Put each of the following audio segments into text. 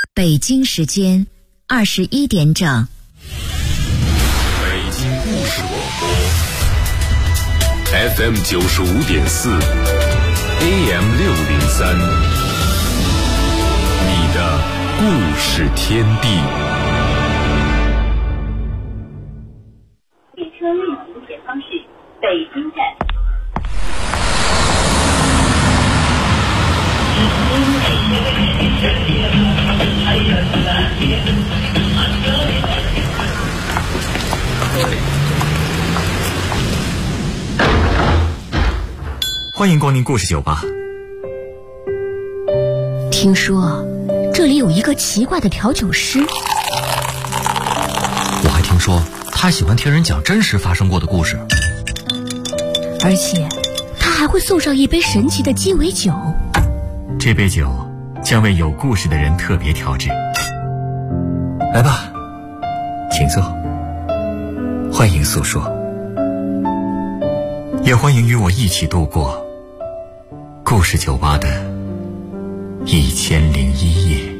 北京时间21点整。 北京故事广播 FM 95.4 AM 603，你的故事天地。 列车运行前方是北京站。 欢迎光临故事酒吧。 听说这里有一个奇怪的调酒师， 我还听说他喜欢听人讲真实发生过的故事， 而且他还会送上一杯神奇的鸡尾酒。 这杯酒将为有故事的人特别调制。来吧，请坐，欢迎诉说，也欢迎与我一起度过故事酒吧的1001夜。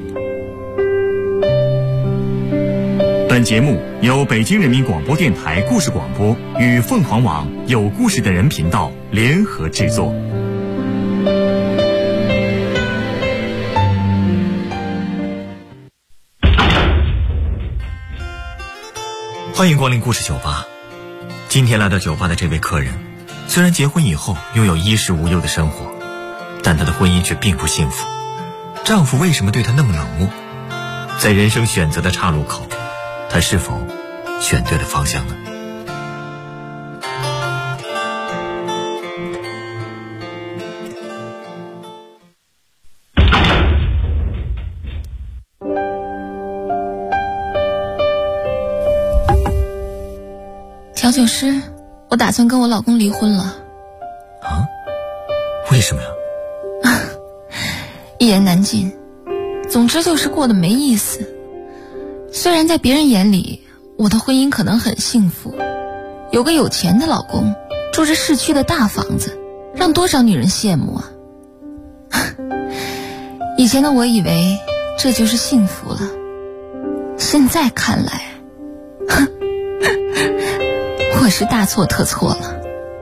本节目由北京人民广播电台故事广播与凤凰网有故事的人频道联合制作。欢迎光临故事酒吧。今天来到酒吧的这位客人，虽然结婚以后拥有衣食无忧的生活，但她的婚姻却并不幸福。丈夫为什么对她那么冷漠？在人生选择的岔路口，她是否选对了方向呢？ 调酒师，我打算跟我老公离婚了。 啊？为什么呀？ 一言难尽，总之就是过得没意思。虽然在别人眼里，我的婚姻可能很幸福，有个有钱的老公，住着市区的大房子，让多少女人羡慕啊！以前的我以为这就是幸福了，现在看来，我是大错特错了。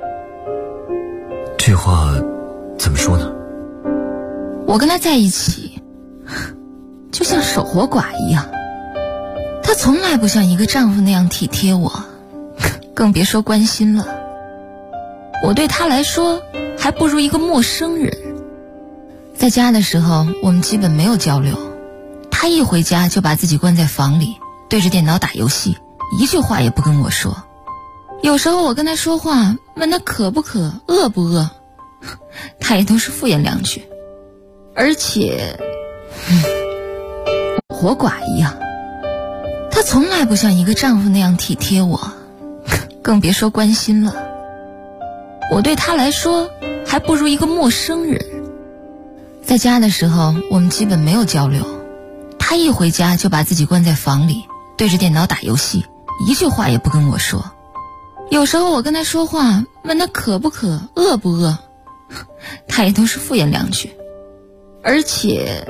这话怎么说呢？ 我跟他在一起就像守活寡一样，他从来不像一个丈夫那样体贴我，更别说关心了。我对他来说还不如一个陌生人。在家的时候我们基本没有交流，他一回家就把自己关在房里，对着电脑打游戏，一句话也不跟我说。有时候我跟他说话，问他渴不渴，饿不饿，他也都是敷衍两句。而且活寡一样，他从来不像一个丈夫那样体贴我，更别说关心了。我对他来说还不如一个陌生人。在家的时候我们基本没有交流，他一回家就把自己关在房里，对着电脑打游戏，一句话也不跟我说。有时候我跟他说话，问他渴不渴，饿不饿，他也都是敷衍两句。而且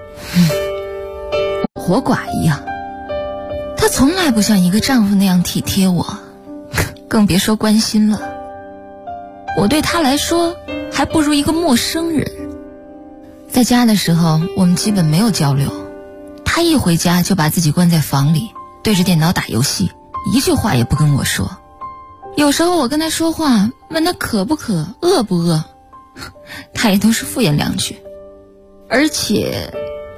活寡一样，他从来不像一个丈夫那样体贴我，更别说关心了。我对他来说还不如一个陌生人。在家的时候我们基本没有交流，他一回家就把自己关在房里，对着电脑打游戏，一句话也不跟我说。有时候我跟他说话，问他渴不渴，饿不饿，他也都是敷衍两句。而且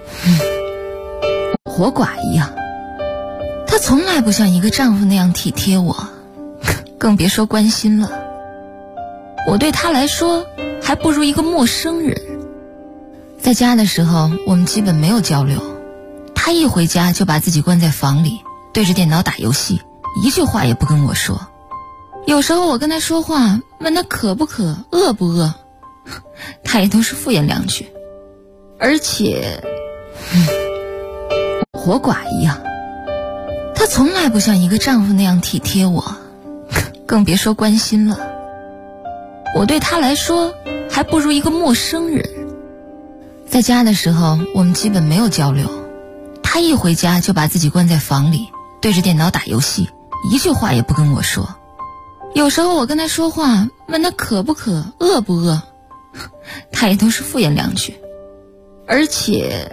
活寡一样，他从来不像一个丈夫那样体贴我，更别说关心了。我对他来说还不如一个陌生人。在家的时候我们基本没有交流，他一回家就把自己关在房里，对着电脑打游戏，一句话也不跟我说。有时候我跟他说话，问他渴不渴，饿不饿，他也都是敷衍两句。而且活寡一样，他从来不像一个丈夫那样体贴我，更别说关心了。我对他来说还不如一个陌生人。在家的时候我们基本没有交流， 他一回家就把自己关在房里，对着电脑打游戏，一句话也不跟我说。有时候我跟他说话，问他渴不渴，饿不饿，他也都是敷衍两句。而且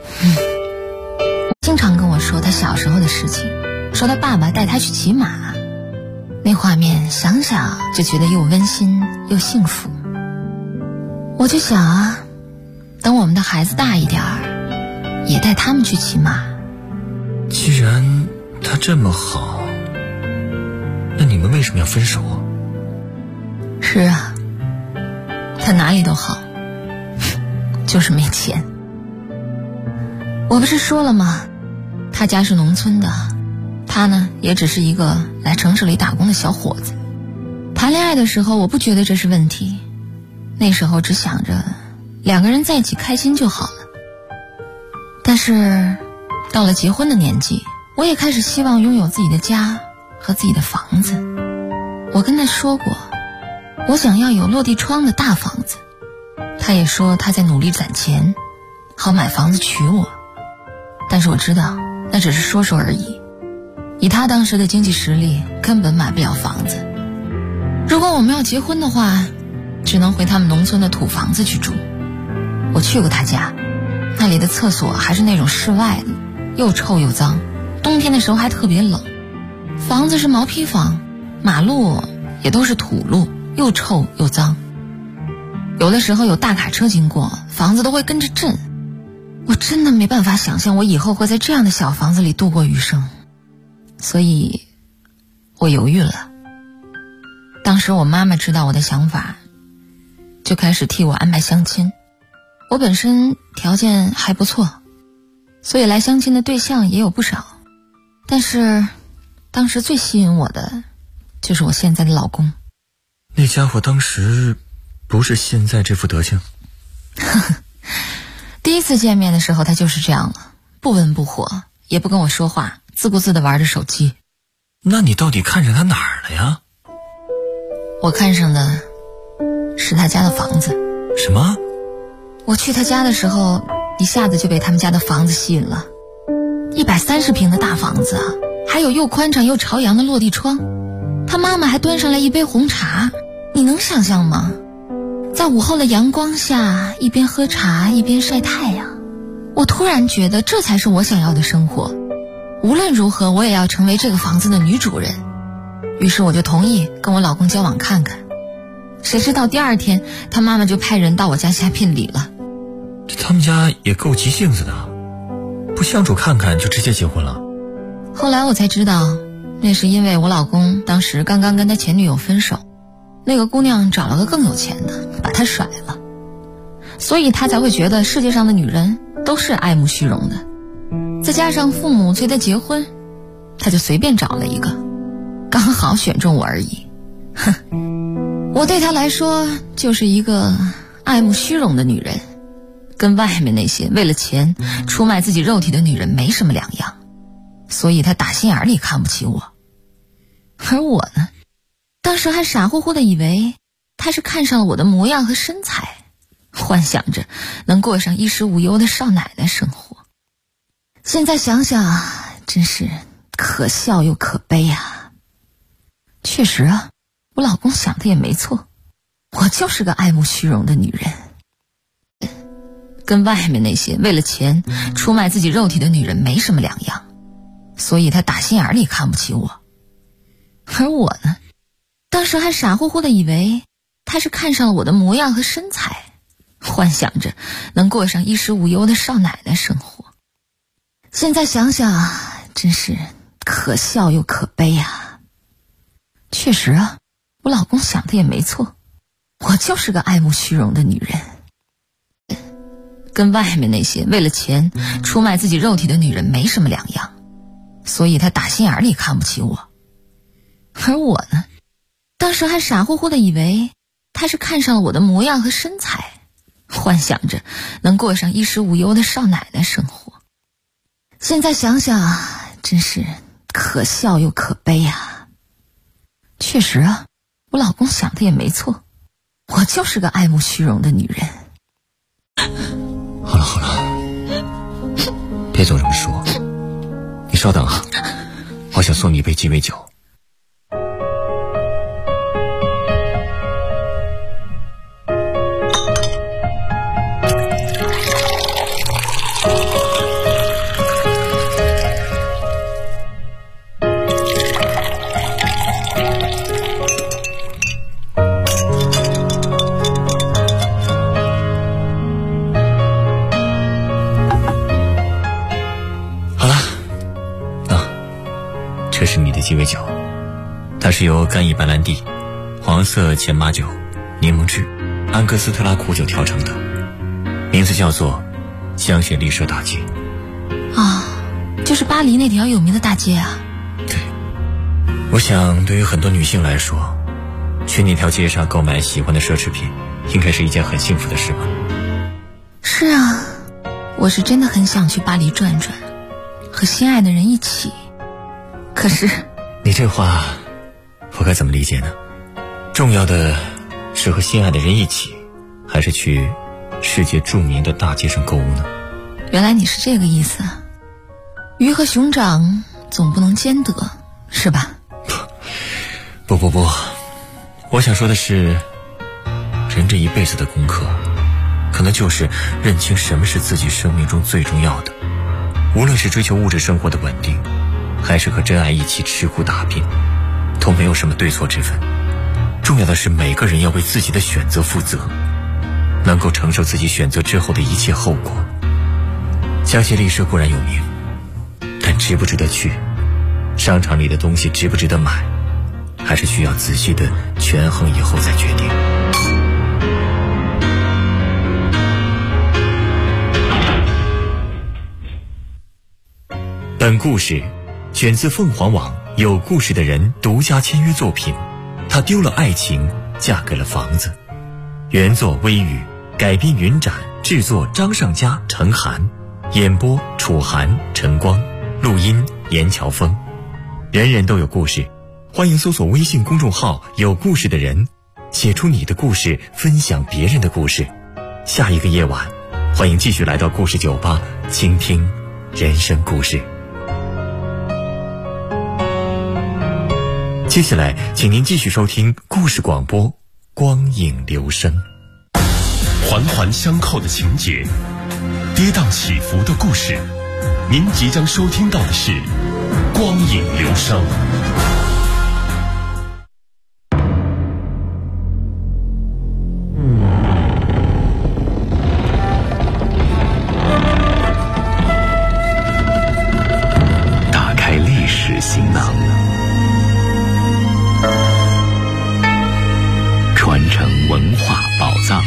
经常跟我说他小时候的事情，说他爸爸带他去骑马，那画面想想就觉得又温馨又幸福。我就想啊，等我们的孩子大一点儿，也带他们去骑马。 既然他这么好，那你们为什么要分手啊？ 是啊，他哪里都好，就是没钱。我不是说了吗，他家是农村的，他呢也只是一个来城市里打工的小伙子。谈恋爱的时候我不觉得这是问题，那时候只想着两个人在一起开心就好了。但是到了结婚的年纪，我也开始希望拥有自己的家和自己的房子。我跟他说过，我想要有落地窗的大房子，他也说他在努力攒钱，好买房子娶我。但是我知道那只是说说而已，以他当时的经济实力根本买不了房子。如果我们要结婚的话，只能回他们农村的土房子去住。我去过他家，那里的厕所还是那种室外的，又臭又脏，冬天的时候还特别冷。房子是毛坯房，马路也都是土路，又臭又脏。有的时候有大卡车经过，房子都会跟着震。我真的没办法想象我以后会在这样的小房子里度过余生，所以我犹豫了。当时我妈妈知道我的想法，就开始替我安排相亲。我本身条件还不错，所以来相亲的对象也有不少。但是当时最吸引我的就是我现在的老公。 那家伙当时不是现在这副德行。 第一次见面的时候他就是这样了，不温不火，也不跟我说话，自顾自地玩着手机。 那你到底看上他哪儿了呀？ 我看上的是他家的房子。 什么？ 我去他家的时候，一下子就被他们家的房子吸引了。130平的大房子啊，还有又宽敞又朝阳的落地窗。他妈妈还端上来一杯红茶，你能想象吗？在午后的阳光下，一边喝茶一边晒太阳。我突然觉得这才是我想要的生活，无论如何我也要成为这个房子的女主人。于是我就同意跟我老公交往看看。谁知道第二天他妈妈就派人到我家下聘礼了。 他们家也够急性子的，不相处看看就直接结婚了。 后来我才知道，那是因为我老公当时刚刚跟他前女友分手，那个姑娘找了个更有钱的，把他甩了，所以他才会觉得世界上的女人都是爱慕虚荣的。再加上父母催他结婚，他就随便找了一个，刚好选中我而已。哼，我对他来说就是一个爱慕虚荣的女人，跟外面那些为了钱出卖自己肉体的女人没什么两样，所以他打心眼里看不起我。而我呢，当时还傻乎乎的以为他是看上了我的模样和身材，幻想着能过上衣食无忧的少奶奶生活。现在想想真是可笑又可悲啊。确实啊，我老公想的也没错，我就是个爱慕虚荣的女人，跟外面那些为了钱出卖自己肉体的女人没什么两样，所以他打心眼里看不起我。而我呢，当时还傻乎乎的以为他是看上了我的模样和身材，幻想着能过上衣食无忧的少奶奶生活。现在想想真是可笑又可悲啊。确实啊，我老公想的也没错，我就是个爱慕虚荣的女人，跟外面那些为了钱出卖自己肉体的女人没什么两样，所以他打心眼里看不起我。而我呢，当时还傻乎乎的以为他是看上了我的模样和身材，幻想着能过上衣食无忧的少奶奶生活。现在想想真是可笑又可悲啊。确实啊，我老公想的也没错，我就是个爱慕虚荣的女人。 好了好了， 别总这么说。你稍等啊，我想送你一杯鸡尾酒。这是你的鸡尾酒，它是由干邑白兰地、黄色前马酒、柠檬汁、安格斯特拉苦酒调成的，名字叫做香榭丽舍大街。 就是巴黎那条有名的大街啊。 对，我想对于很多女性来说，去那条街上购买喜欢的奢侈品应该是一件很幸福的事吧。 是啊，我是真的很想去巴黎转转，和心爱的人一起。可是你这话我该怎么理解呢？重要的是和心爱的人一起，还是去世界著名的大街上购物呢？ 原来你是这个意思啊。鱼和熊掌总不能兼得，是吧？ 不，我想说的是，人这一辈子的功课可能就是认清什么是自己生命中最重要的。无论是追求物质生活的稳定，还是和真爱一起吃苦打拼，都没有什么对错之分。重要的是每个人要为自己的选择负责，能够承受自己选择之后的一切后果。香榭丽舍固然有名，但值不值得去，商场里的东西值不值得买，还是需要仔细的权衡以后再决定。本故事选自凤凰网有故事的人独家签约作品，他丢了爱情，嫁给了房子。原作微雨，改编云展，制作张尚佳、陈涵，演播楚涵、陈光，录音严乔峰。人人都有故事，欢迎搜索微信公众号有故事的人，写出你的故事，分享别人的故事。下一个夜晚，欢迎继续来到故事酒吧，倾听人生故事。接下来请您继续收听故事广播，光影留声。 环环相扣的情节，跌宕起伏的故事，您即将收听到的是光影留声。打开历史行囊，传承文化宝藏。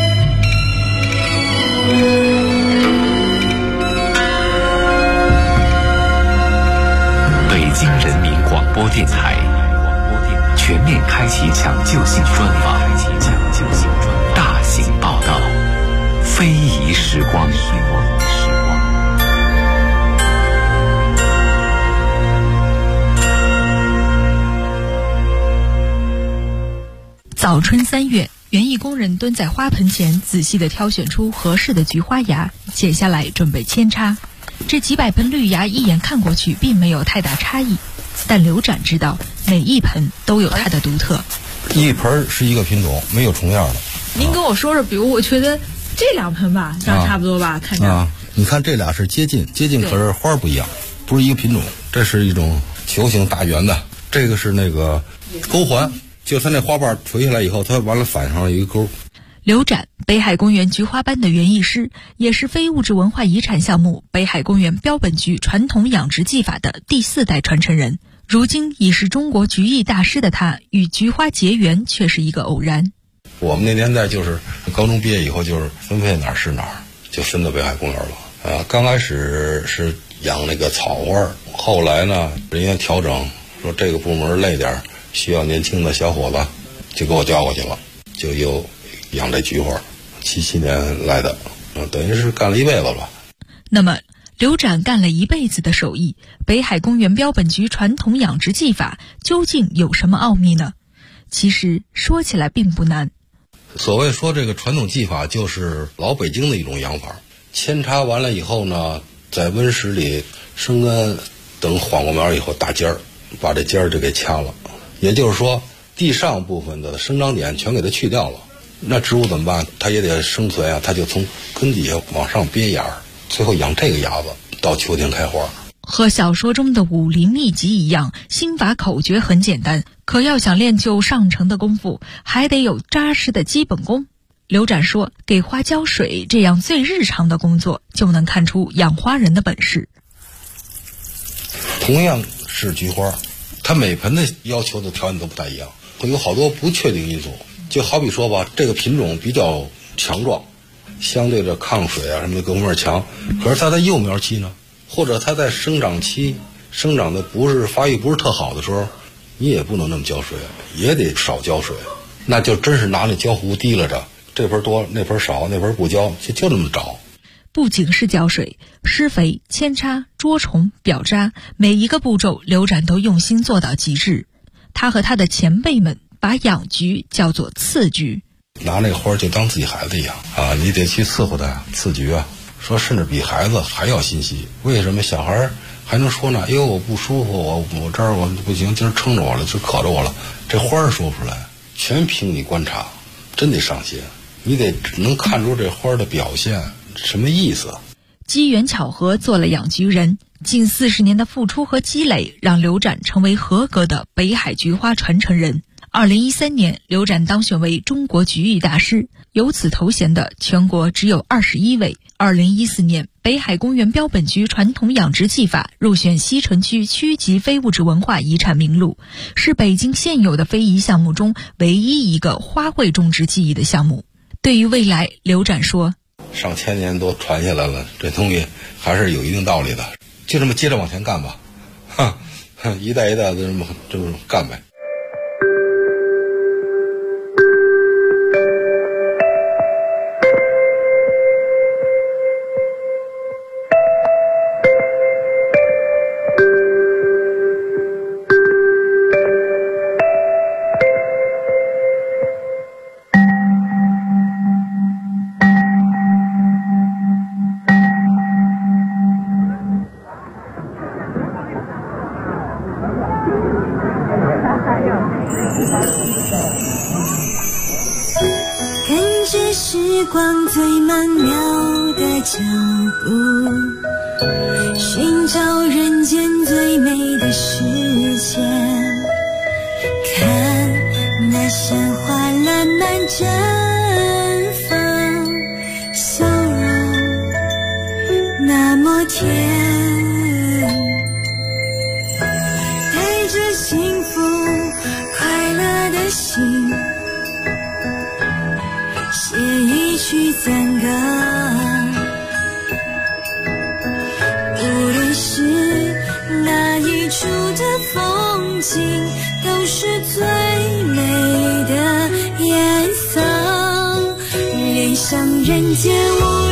北京人民广播电台全面开启抢救性专访，大型报道，非遗时光。 早春3月，园艺工人蹲在花盆前，仔细地挑选出合适的菊花芽，剪下来准备扦插。这几百盆绿芽一眼看过去并没有太大差异，但刘展知道每一盆都有它的独特。 一盆是一个品种，没有重样的。 您跟我说说，比如我觉得这2盆吧，长差不多吧，看着。 你看这俩是接近，可是花不一样，不是一个品种。这是一种球形大圆的，这个是那个钩环。就它那花瓣垂下来以后，它完了反上了一个钩。 刘展，北海公园菊花班的园艺师，也是非物质文化遗产项目北海公园标本菊传统养殖技法的第4代传承人。如今已是中国菊艺大师的他，与菊花结缘却是一个偶然。 我们那年代就是高中毕业以后，就是分配哪儿是哪儿，就分到北海公园了。刚开始是养那个草花，后来呢，人家调整说这个部门累点，需要年轻的小伙子，就给我叫过去了，就又养这菊花。77年来的，等于是干了一辈子吧。 那么刘展干了一辈子的手艺，北海公园标本菊传统养殖技法究竟有什么奥秘呢？其实说起来并不难。 所谓说这个传统技法，就是老北京的一种养法。扦插完了以后呢， 在温室里生根，等黄瓜苗以后打尖儿，把这尖儿就给掐了。也就是说，地上部分的生长点全给它去掉了。那植物怎么办？它也得生存啊，它就从根底下往上憋芽，最后养这个芽子，到秋天开花。 和小说中的武林秘籍一样，心法口诀很简单，可要想练就上乘的功夫，还得有扎实的基本功。刘展说，给花浇水这样最日常的工作，就能看出养花人的本事。 同样是菊花，它每盆的要求的条件都不太一样，会有好多不确定因素。就好比说吧，这个品种比较强壮，相对的抗水啊什么的各方面强，可是它在幼苗期呢，或者它在生长期生长的发育不是特好的时候，你也不能那么浇水，也得少浇水，那就真是拿那浇壶提拉着，这盆多那盆少，那盆不浇，就这么找。 不仅是浇水，施肥、扦插、捉虫、表渣，每一个步骤刘展都用心做到极致。他和他的前辈们把养菊叫做次菊， 拿那花就当自己孩子一样啊，你得去伺候他，次菊啊，说甚至比孩子还要心细。为什么小孩还能说呢？哎呦，我不舒服，我这儿我不行，今儿撑着我了，就渴着我了。这花儿说不出来，全凭你观察，真得上心。你得能看出这花的表现什么意思。 机缘巧合做了养菊人，近40年的付出和积累，让刘展成为合格的北海菊花传承人。2013年，刘展当选为中国菊艺大师，有此头衔的全国只有21位。2014年，北海公园标本菊传统养殖技法入选西城区区级非物质文化遗产名录，是北京现有的非遗项目中唯一一个花卉种植技艺的项目。对于未来，刘展说， 上千年都传下来了，这东西还是有一定道理的，就这么接着往前干吧，一代一代的这么干呗。 跟着时光最曼妙的脚步，寻找人间最美的世界，看那鲜花烂漫绽放，笑容那么甜，带着幸福快乐的心，写一曲赞歌，无论是哪一处的风景，都是最美的颜色，恋上人间无